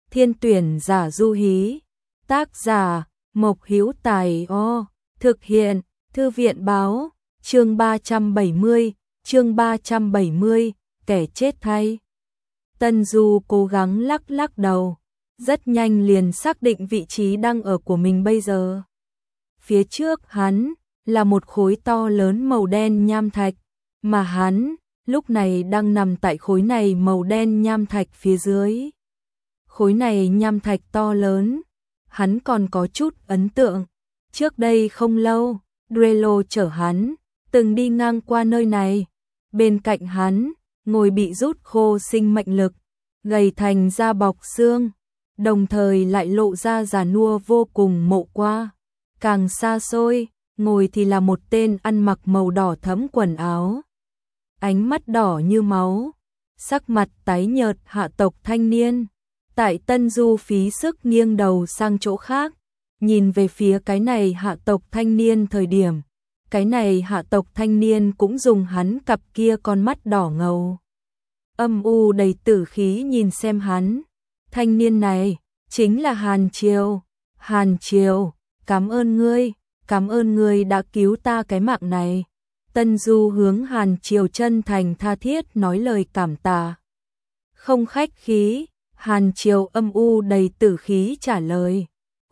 Thiên tuyển giả du hí. Tác giả Mộc Hữu Tài. Thực hiện Thư viện báo. Chương 370, kẻ chết thay. Tân Du cố gắng lắc đầu, rất nhanh liền xác định vị trí đang ở của mình bây giờ. Phía trước hắn là một khối to lớn màu đen nham thạch, mà hắn lúc này đang nằm tại khối này màu đen nham thạch phía dưới. Khối này nham thạch to lớn, hắn còn có chút ấn tượng. Trước đây không lâu, Drelo chở hắn từng đi ngang qua nơi này. Bên cạnh hắn ngồi bị rút khô sinh mệnh lực, gầy thành da bọc xương, đồng thời lại lộ ra già nua vô cùng Mộ Qua. Càng xa xôi, ngồi thì là một tên ăn mặc màu đỏ thẫm quần áo, ánh mắt đỏ như máu, sắc mặt tái nhợt hạ tộc thanh niên. Tại Tân Du phí sức nghiêng đầu sang chỗ khác, nhìn về phía cái này hạ tộc thanh niên thời điểm, cái này hạ tộc thanh niên cũng dùng hắn cặp kia con mắt đỏ ngầu, âm u đầy tử khí nhìn xem hắn. Thanh niên này chính là Hàn Triều. Hàn Triều, cảm ơn ngươi đã cứu ta cái mạng này. Tân Du hướng Hàn Triều chân thành tha thiết nói lời cảm tạ. Không khách khí, Hàn Triều âm u đầy tử khí trả lời.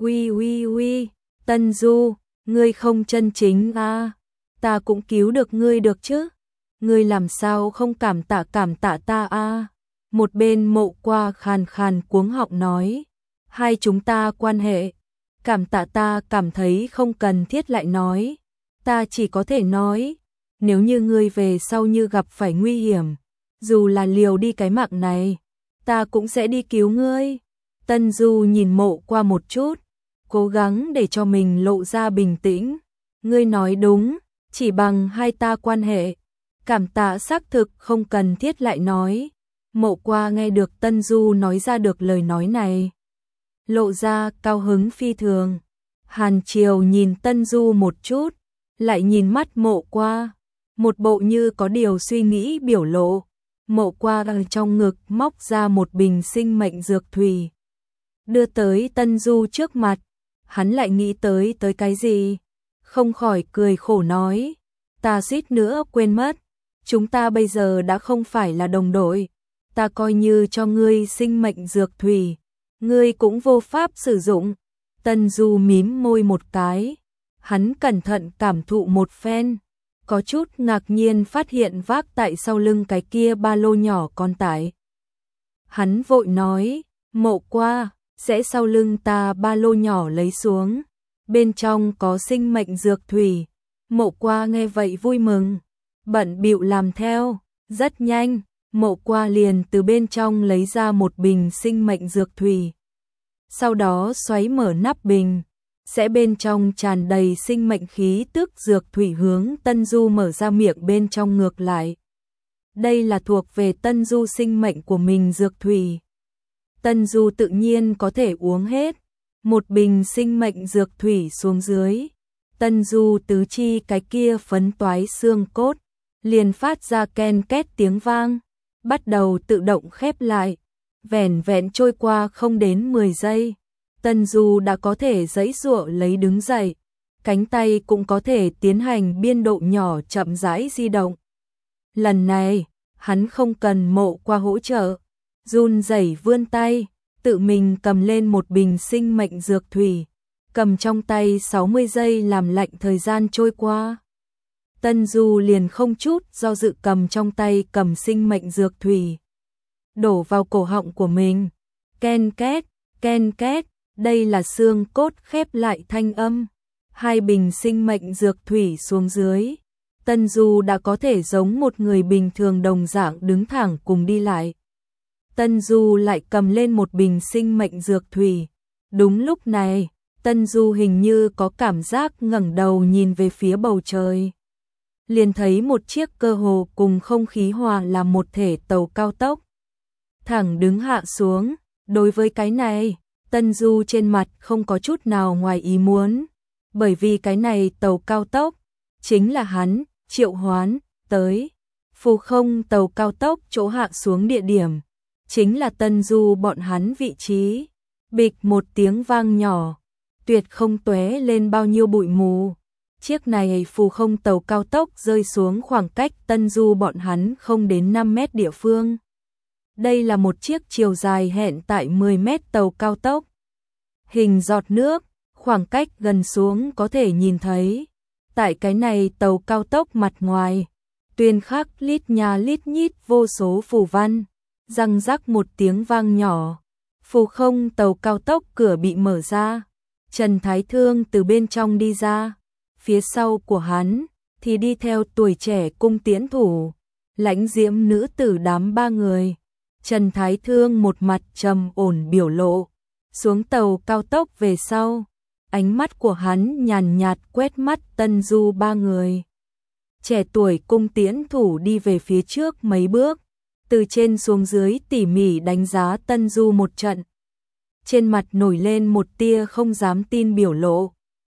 Uy, Tân Du, ngươi không chân chính à, ta cũng cứu được ngươi được chứ. Ngươi làm sao không cảm tạ ta à? Một bên Mộ Qua khàn khàn cuống họng nói. Hai chúng ta quan hệ, cảm tạ ta cảm thấy không cần thiết lại nói. Ta chỉ có thể nói, nếu như ngươi về sau như gặp phải nguy hiểm, dù là liều đi cái mạng này, ta cũng sẽ đi cứu ngươi. Tân Du nhìn Mộ Qua một chút, cố gắng để cho mình lộ ra bình tĩnh. Ngươi nói đúng, chỉ bằng hai ta quan hệ, cảm tạ xác thực không cần thiết lại nói. Mộ Qua nghe được Tân Du nói ra được lời nói này, lộ ra cao hứng phi thường. Hàn Triều nhìn Tân Du một chút, lại nhìn mắt Mộ Qua, một bộ như có điều suy nghĩ biểu lộ. Mộ Qua đang trong ngực móc ra một bình sinh mệnh dược thủy, đưa tới Tân Du trước mặt. Hắn lại nghĩ tới cái gì, không khỏi cười khổ nói, ta suýt nữa quên mất, chúng ta bây giờ đã không phải là đồng đội. Ta coi như cho ngươi sinh mệnh dược thủy, ngươi cũng vô pháp sử dụng. Tân Du mím môi một cái, hắn cẩn thận cảm thụ một phen, có chút ngạc nhiên phát hiện vác tại sau lưng cái kia ba lô nhỏ con tải. Hắn vội nói, Mộ Qua, sẽ sau lưng ta ba lô nhỏ lấy xuống, bên trong có sinh mệnh dược thủy. Mộ Qua nghe vậy vui mừng, bận bịu làm theo. Rất nhanh, Mộ Qua liền từ bên trong lấy ra một bình sinh mệnh dược thủy. Sau đó xoáy mở nắp bình, sẽ bên trong tràn đầy sinh mệnh khí tức dược thủy hướng Tân Du mở ra miệng bên trong ngược lại. Đây là thuộc về Tân Du sinh mệnh của mình dược thủy. Tân Du tự nhiên có thể uống hết. Một bình sinh mệnh dược thủy xuống dưới, Tân Du tứ chi cái kia phấn toái xương cốt liền phát ra ken két tiếng vang, bắt đầu tự động khép lại. Vẻn vẹn trôi qua không đến 10 giây, Tân Du đã có thể giãy giụa lấy đứng dậy, cánh tay cũng có thể tiến hành biên độ nhỏ chậm rãi di động. Lần này, hắn không cần Mộ Qua hỗ trợ, run rẩy vươn tay, tự mình cầm lên một bình sinh mệnh dược thủy, cầm trong tay 60 giây làm lạnh thời gian trôi qua. Tân Du liền không chút do dự cầm trong tay cầm sinh mệnh dược thủy, đổ vào cổ họng của mình. Ken két, đây là xương cốt khép lại thanh âm. Hai bình sinh mệnh dược thủy xuống dưới, Tân Du đã có thể giống một người bình thường đồng dạng đứng thẳng cùng đi lại. Tân Du lại cầm lên một bình sinh mệnh dược thủy. Đúng lúc này, Tân Du hình như có cảm giác ngẩng đầu nhìn về phía bầu trời, liền thấy một chiếc cơ hồ cùng không khí hòa làm một thể tàu cao tốc thẳng đứng hạ xuống. Đối với cái này, Tân Du trên mặt không có chút nào ngoài ý muốn, bởi vì cái này tàu cao tốc chính là hắn triệu hoán tới. Phù không tàu cao tốc chỗ hạ xuống địa điểm chính là Tân Du bọn hắn vị trí. Bịch một tiếng vang nhỏ, tuyệt không tóe lên bao nhiêu bụi mù. Chiếc này phù không tàu cao tốc rơi xuống khoảng cách Tân Du bọn hắn không đến 5 mét địa phương. Đây là một chiếc chiều dài hẹn tại 10 mét tàu cao tốc. Hình giọt nước, khoảng cách gần xuống có thể nhìn thấy. Tại cái này tàu cao tốc mặt ngoài, tuyên khắc lít nha lít nhít vô số phù văn, răng rắc một tiếng vang nhỏ. Phù không tàu cao tốc cửa bị mở ra, Trần Thái Thương từ bên trong đi ra, phía sau của hắn thì đi theo tuổi trẻ cung tiễn thủ, lãnh diễm nữ tử đám 3 người. Trần Thái Thương một mặt trầm ổn biểu lộ, xuống tàu cao tốc về sau, ánh mắt của hắn nhàn nhạt quét mắt Tân Du 3 người. Trẻ tuổi cung tiễn thủ đi về phía trước mấy bước, từ trên xuống dưới tỉ mỉ đánh giá Tân Du một trận. Trên mặt nổi lên một tia không dám tin biểu lộ.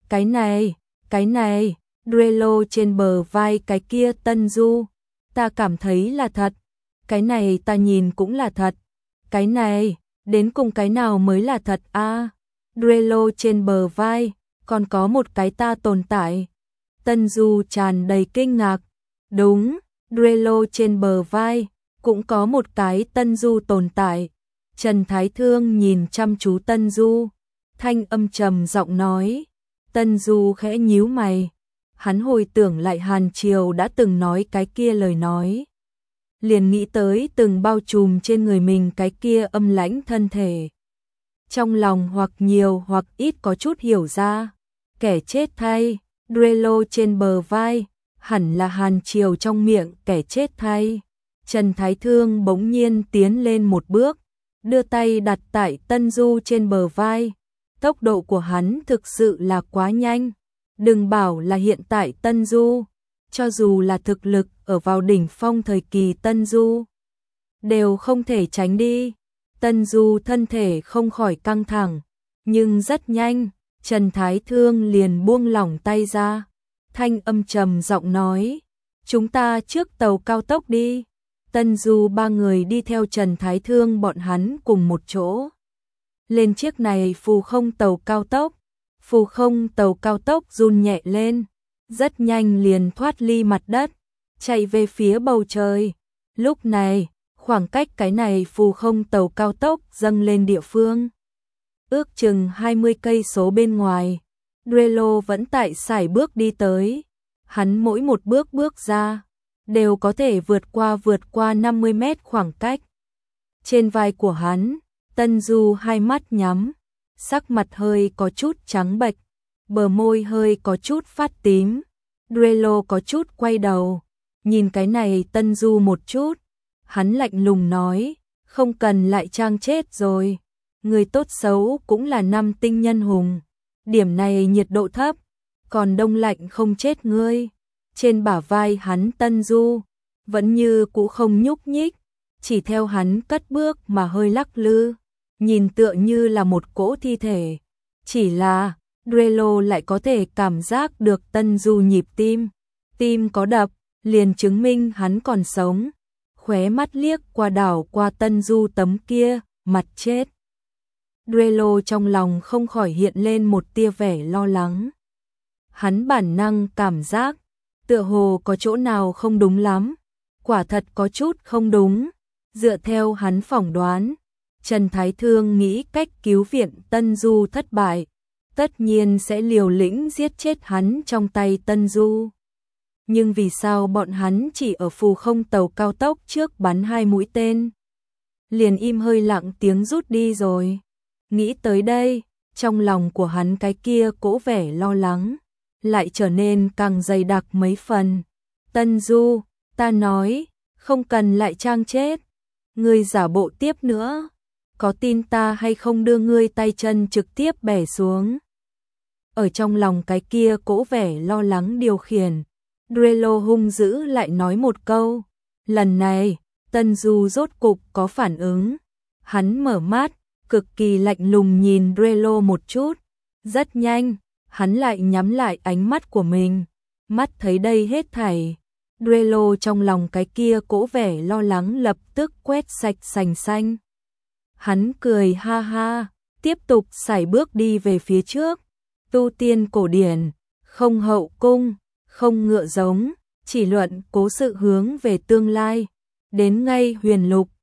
Cái này, Drelo trên bờ vai cái kia Tân Du, ta cảm thấy là thật. Cái này ta nhìn cũng là thật. Cái này, đến cùng cái nào mới là thật a? Drelo trên bờ vai, còn có một cái ta tồn tại. Tân Du tràn đầy kinh ngạc. Đúng, Drelo trên bờ vai, cũng có một cái Tân Du tồn tại. Trần Thái Thương nhìn chăm chú Tân Du, thanh âm trầm giọng nói. Tân Du khẽ nhíu mày, hắn hồi tưởng lại Hàn Triều đã từng nói cái kia lời nói. Liền nghĩ tới từng bao trùm trên người mình cái kia âm lãnh thân thể. Trong lòng hoặc nhiều hoặc ít có chút hiểu ra, kẻ chết thay, Drelo trên bờ vai, hẳn là Hàn Triều trong miệng kẻ chết thay. Trần Thái Thương bỗng nhiên tiến lên một bước, đưa tay đặt tại Tân Du trên bờ vai. Tốc độ của hắn thực sự là quá nhanh. Đừng bảo là hiện tại Tân Du, cho dù là thực lực ở vào đỉnh phong thời kỳ Tân Du, đều không thể tránh đi. Tân Du thân thể không khỏi căng thẳng, nhưng rất nhanh, Trần Thái Thương liền buông lỏng tay ra. Thanh âm trầm giọng nói, chúng ta trước tàu cao tốc đi. Tân Du 3 người đi theo Trần Thái Thương bọn hắn cùng một chỗ. Lên chiếc này phù không tàu cao tốc. Phù không tàu cao tốc run nhẹ lên, rất nhanh liền thoát ly mặt đất, chạy về phía bầu trời. Lúc này, khoảng cách cái này phù không tàu cao tốc dâng lên địa phương, ước chừng 20 cây số bên ngoài. Drelo vẫn tại sải bước đi tới, hắn mỗi một bước bước ra, đều có thể vượt qua 50 mét khoảng cách. Trên vai của hắn, Tân Du hai mắt nhắm, sắc mặt hơi có chút trắng bệch, bờ môi hơi có chút phát tím. Drelo có chút quay đầu, nhìn cái này Tân Du một chút, hắn lạnh lùng nói, không cần lại trang chết rồi, người tốt xấu cũng là 5 tinh nhân hùng, điểm này nhiệt độ thấp, còn đông lạnh không chết ngươi. Trên bả vai hắn Tân Du vẫn như cũ không nhúc nhích, chỉ theo hắn cất bước mà hơi lắc lư, nhìn tựa như là một cỗ thi thể. Chỉ là Drelo lại có thể cảm giác được Tân Du nhịp tim có đập, liền chứng minh hắn còn sống. Khóe mắt liếc qua đảo qua Tân Du tấm kia mặt chết. Drelo trong lòng không khỏi hiện lên một tia vẻ lo lắng. Hắn bản năng cảm giác tựa hồ có chỗ nào không đúng lắm, quả thật có chút không đúng. Dựa theo hắn phỏng đoán, Trần Thái Thương nghĩ cách cứu viện Tân Du thất bại, tất nhiên sẽ liều lĩnh giết chết hắn trong tay Tân Du. Nhưng vì sao bọn hắn chỉ ở phù không tàu cao tốc trước bắn 2 mũi tên, liền im hơi lặng tiếng rút đi rồi. Nghĩ tới đây, trong lòng của hắn cái kia cỗ vẻ lo lắng lại trở nên càng dày đặc mấy phần. Tân Du, ta nói, không cần lại trang chết, ngươi giả bộ tiếp nữa, có tin ta hay không đưa ngươi tay chân trực tiếp bẻ xuống. Ở trong lòng cái kia cỗ vẻ lo lắng điều khiển, Drelo hung dữ lại nói một câu. Lần này, Tân Du rốt cục có phản ứng. Hắn mở mắt, cực kỳ lạnh lùng nhìn Drelo một chút. Rất nhanh, hắn lại nhắm lại ánh mắt của mình. Mắt thấy đây hết thảy, Drelo trong lòng cái kia cỗ vẻ lo lắng lập tức quét sạch sành xanh. Hắn cười ha ha, tiếp tục sải bước đi về phía trước. Tu tiên cổ điển, không hậu cung, không ngựa giống, chỉ luận cố sự hướng về tương lai. Đến ngay Huyền Lục,